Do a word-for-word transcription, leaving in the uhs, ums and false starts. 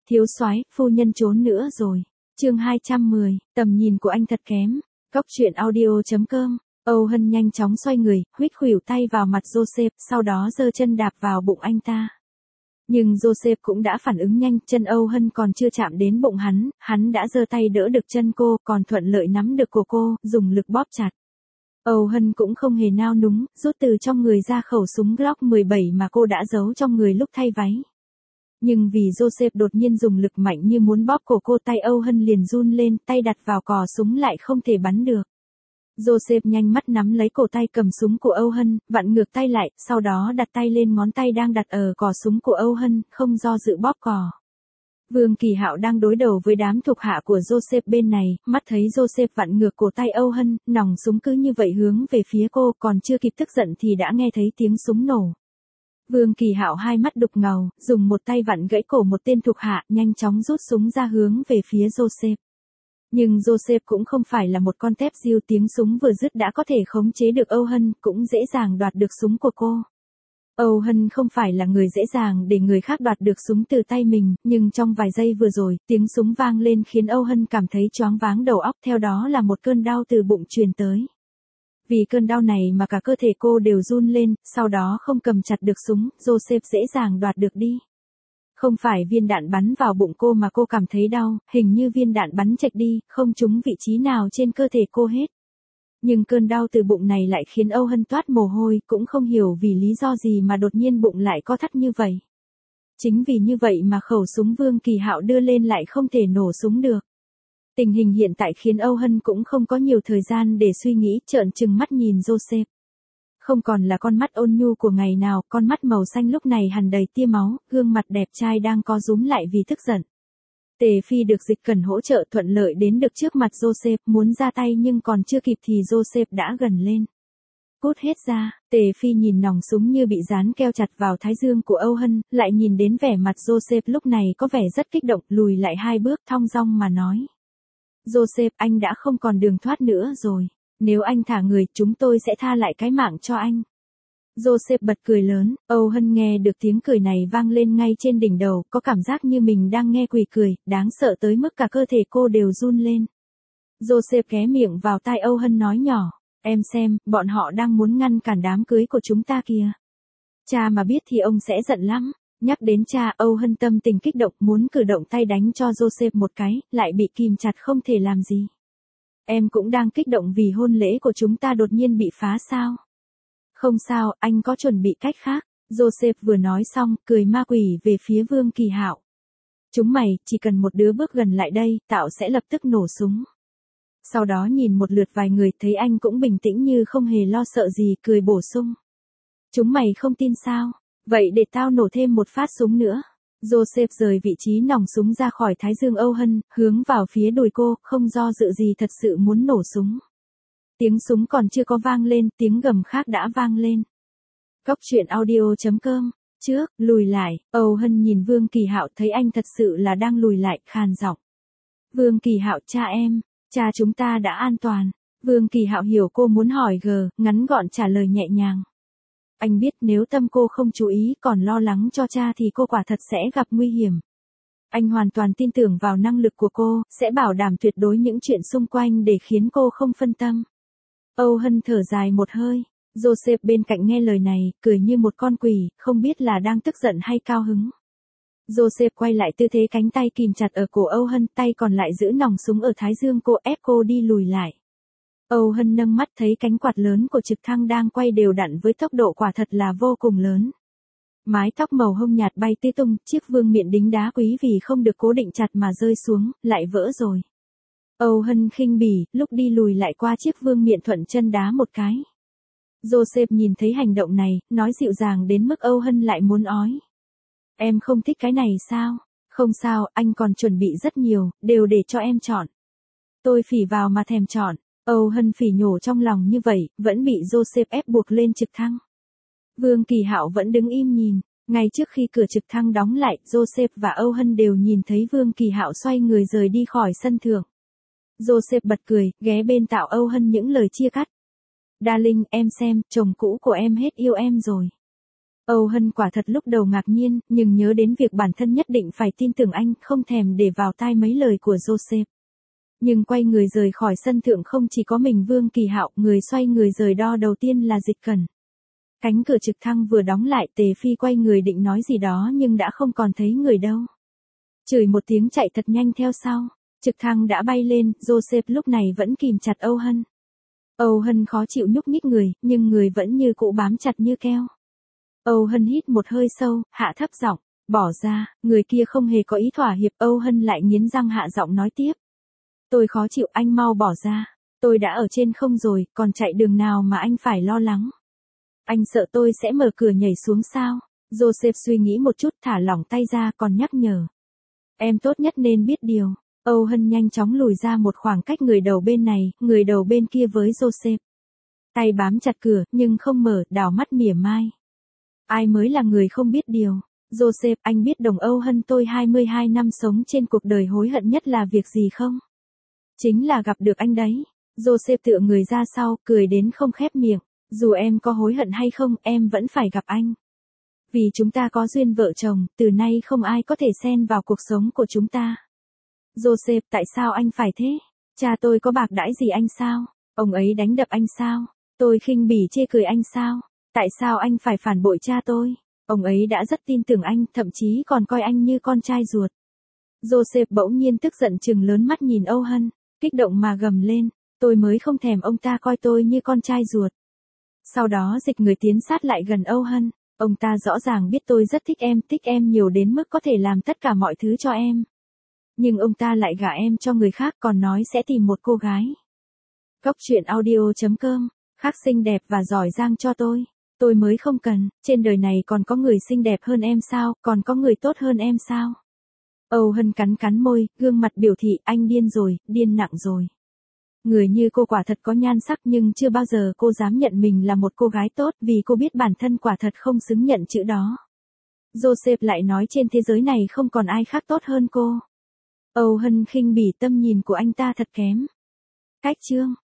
Thiếu soái, phu nhân trốn nữa rồi. Chương hai trăm mười, tầm nhìn của anh thật kém. Cốc truyện audio chấm com. Âu Hân nhanh chóng xoay người, huýt khuỷu tay vào mặt Joseph, sau đó giơ chân đạp vào bụng anh ta. Nhưng Joseph cũng đã phản ứng nhanh, chân Âu Hân còn chưa chạm đến bụng hắn, hắn đã giơ tay đỡ được chân cô, còn thuận lợi nắm được cổ cô, dùng lực bóp chặt. Âu Hân cũng không hề nao núng, rút từ trong người ra khẩu súng Glock mười bảy mà cô đã giấu trong người lúc thay váy. Nhưng vì Joseph đột nhiên dùng lực mạnh như muốn bóp cổ cô, tay Âu Hân liền run lên, tay đặt vào cò súng lại không thể bắn được. Joseph nhanh mắt nắm lấy cổ tay cầm súng của Âu Hân, vặn ngược tay lại, sau đó đặt tay lên ngón tay đang đặt ở cò súng của Âu Hân, không do dự bóp cò. Vương Kỳ Hạo đang đối đầu với đám thuộc hạ của Joseph bên này, mắt thấy Joseph vặn ngược cổ tay Âu Hân, nòng súng cứ như vậy hướng về phía cô, còn chưa kịp tức giận thì đã nghe thấy tiếng súng nổ. Vương Kỳ Hạo hai mắt đục ngầu, dùng một tay vặn gãy cổ một tên thuộc hạ, nhanh chóng rút súng ra hướng về phía Joseph. Nhưng Joseph cũng không phải là một con tép diêu, tiếng súng vừa dứt đã có thể khống chế được Âu Hân, cũng dễ dàng đoạt được súng của cô. Âu Hân không phải là người dễ dàng để người khác đoạt được súng từ tay mình, nhưng trong vài giây vừa rồi, tiếng súng vang lên khiến Âu Hân cảm thấy choáng váng đầu óc, theo đó là một cơn đau từ bụng truyền tới. Vì cơn đau này mà cả cơ thể cô đều run lên, sau đó không cầm chặt được súng, Joseph dễ dàng đoạt được đi. Không phải viên đạn bắn vào bụng cô mà cô cảm thấy đau, hình như viên đạn bắn chệch đi, không trúng vị trí nào trên cơ thể cô hết. Nhưng cơn đau từ bụng này lại khiến Âu Hân toát mồ hôi, cũng không hiểu vì lý do gì mà đột nhiên bụng lại co thắt như vậy. Chính vì như vậy mà khẩu súng Vương Kỳ Hạo đưa lên lại không thể nổ súng được. Tình hình hiện tại khiến Âu Hân cũng không có nhiều thời gian để suy nghĩ, trợn trừng mắt nhìn Joseph. Không còn là con mắt ôn nhu của ngày nào, con mắt màu xanh lúc này hằn đầy tia máu, gương mặt đẹp trai đang co rúm lại vì tức giận. Tề Phi được dịch cần hỗ trợ thuận lợi đến được trước mặt Joseph, muốn ra tay nhưng còn chưa kịp thì Joseph đã gần lên. Cút hết ra, Tề Phi nhìn nòng súng như bị dán keo chặt vào thái dương của Âu Hân, lại nhìn đến vẻ mặt Joseph lúc này có vẻ rất kích động, lùi lại hai bước thong dong mà nói. Joseph, anh đã không còn đường thoát nữa rồi. Nếu anh thả người, chúng tôi sẽ tha lại cái mạng cho anh. Joseph bật cười lớn, Âu Hân nghe được tiếng cười này vang lên ngay trên đỉnh đầu, có cảm giác như mình đang nghe quỷ cười, đáng sợ tới mức cả cơ thể cô đều run lên. Joseph ghé miệng vào tai Âu Hân nói nhỏ, em xem, bọn họ đang muốn ngăn cản đám cưới của chúng ta kìa. Cha mà biết thì ông sẽ giận lắm. Nhắc đến cha, Âu Hân tâm tình kích động, muốn cử động tay đánh cho Joseph một cái, lại bị kìm chặt không thể làm gì. Em cũng đang kích động vì hôn lễ của chúng ta đột nhiên bị phá sao? Không sao, anh có chuẩn bị cách khác. Joseph vừa nói xong, cười ma quỷ về phía Vương Kỳ Hạo. Chúng mày, chỉ cần một đứa bước gần lại đây, tạo sẽ lập tức nổ súng. Sau đó nhìn một lượt vài người, thấy anh cũng bình tĩnh như không hề lo sợ gì, cười bổ sung. Chúng mày không tin sao? Vậy để tao nổ thêm một phát súng nữa. Joseph rời vị trí nòng súng ra khỏi thái dương Âu Hân, hướng vào phía đùi cô, không do dự gì thật sự muốn nổ súng. Tiếng súng còn chưa có vang lên, tiếng gầm khác đã vang lên. Cốc truyện audio chấm com. Trước, lùi lại, Âu Hân nhìn Vương Kỳ Hạo thấy anh thật sự là đang lùi lại, khàn giọng. Vương Kỳ Hạo, cha em, cha chúng ta đã an toàn. Vương Kỳ Hạo hiểu cô muốn hỏi gờ, ngắn gọn trả lời nhẹ nhàng. Anh biết nếu tâm cô không chú ý còn lo lắng cho cha thì cô quả thật sẽ gặp nguy hiểm. Anh hoàn toàn tin tưởng vào năng lực của cô, sẽ bảo đảm tuyệt đối những chuyện xung quanh để khiến cô không phân tâm. Âu Hân thở dài một hơi. Joseph bên cạnh nghe lời này, cười như một con quỷ, không biết là đang tức giận hay cao hứng. Joseph quay lại tư thế cánh tay kìm chặt ở cổ Âu Hân, tay còn lại giữ nòng súng ở thái dương cô, ép cô đi lùi lại. Âu Hân nâng mắt thấy cánh quạt lớn của trực thăng đang quay đều đặn với tốc độ quả thật là vô cùng lớn. Mái tóc màu hông nhạt bay tứ tung, chiếc vương miện đính đá quý vì không được cố định chặt mà rơi xuống, lại vỡ rồi. Âu Hân khinh bỉ, lúc đi lùi lại qua chiếc vương miện thuận chân đá một cái. Joseph nhìn thấy hành động này, nói dịu dàng đến mức Âu Hân lại muốn ói. Em không thích cái này sao? Không sao, anh còn chuẩn bị rất nhiều, đều để cho em chọn. Tôi phỉ vào mà thèm chọn. Âu Hân phỉ nhổ trong lòng như vậy, vẫn bị Joseph ép buộc lên trực thăng. Vương Kỳ Hạo vẫn đứng im nhìn, ngay trước khi cửa trực thăng đóng lại, Joseph và Âu Hân đều nhìn thấy Vương Kỳ Hạo xoay người rời đi khỏi sân thượng. Joseph bật cười, ghé bên tai Âu Hân những lời chia cắt. Darling, em xem, chồng cũ của em hết yêu em rồi. Âu Hân quả thật lúc đầu ngạc nhiên, nhưng nhớ đến việc bản thân nhất định phải tin tưởng anh, không thèm để vào tai mấy lời của Joseph. Nhưng quay người rời khỏi sân thượng không chỉ có mình Vương Kỳ Hạo, người xoay người rời đo đầu tiên là Dịch Cẩn. Cánh cửa trực thăng vừa đóng lại, Tề Phi quay người định nói gì đó nhưng đã không còn thấy người đâu. Chửi một tiếng chạy thật nhanh theo sau. Trực thăng đã bay lên, Joseph lúc này vẫn kìm chặt Âu Hân. Âu Hân khó chịu nhúc nhích người, nhưng người vẫn như cũ bám chặt như keo. Âu Hân hít một hơi sâu, hạ thấp giọng, bỏ ra, người kia không hề có ý thỏa hiệp. Âu Hân lại nghiến răng hạ giọng nói tiếp. Tôi khó chịu, anh mau bỏ ra. Tôi đã ở trên không rồi, còn chạy đường nào mà anh phải lo lắng. Anh sợ tôi sẽ mở cửa nhảy xuống sao? Joseph suy nghĩ một chút, thả lỏng tay ra, còn nhắc nhở. Em tốt nhất nên biết điều. Âu Hân nhanh chóng lùi ra một khoảng cách người đầu bên này, người đầu bên kia với Joseph. Tay bám chặt cửa, nhưng không mở, đảo mắt mỉa mai. Ai mới là người không biết điều? Joseph, anh biết đồng Âu Hân tôi hai mươi hai năm sống trên cuộc đời hối hận nhất là việc gì không? Chính là gặp được anh đấy. Joseph tựa người ra sau, cười đến không khép miệng. Dù em có hối hận hay không, em vẫn phải gặp anh. Vì chúng ta có duyên vợ chồng, từ nay không ai có thể xen vào cuộc sống của chúng ta. Joseph, tại sao anh phải thế? Cha tôi có bạc đãi gì anh sao? Ông ấy đánh đập anh sao? Tôi khinh bỉ chê cười anh sao? Tại sao anh phải phản bội cha tôi? Ông ấy đã rất tin tưởng anh, thậm chí còn coi anh như con trai ruột. Joseph bỗng nhiên tức giận trừng lớn mắt nhìn Âu Hân, kích động mà gầm lên. Tôi mới không thèm ông ta coi tôi như con trai ruột. Sau đó dịch người tiến sát lại gần Âu Hân. Ông ta rõ ràng biết tôi rất thích em, thích em nhiều đến mức có thể làm tất cả mọi thứ cho em. Nhưng ông ta lại gả em cho người khác, còn nói sẽ tìm một cô gái. Góc truyện audio chấm com, khác xinh đẹp và giỏi giang cho tôi. Tôi mới không cần, trên đời này còn có người xinh đẹp hơn em sao, còn có người tốt hơn em sao? Âu Hân cắn cắn môi, gương mặt biểu thị anh điên rồi, điên nặng rồi. Người như cô quả thật có nhan sắc nhưng chưa bao giờ cô dám nhận mình là một cô gái tốt vì cô biết bản thân quả thật không xứng nhận chữ đó. Joseph lại nói trên thế giới này không còn ai khác tốt hơn cô. Âu Hân khinh bỉ, tâm nhìn của anh ta thật kém. Cách chương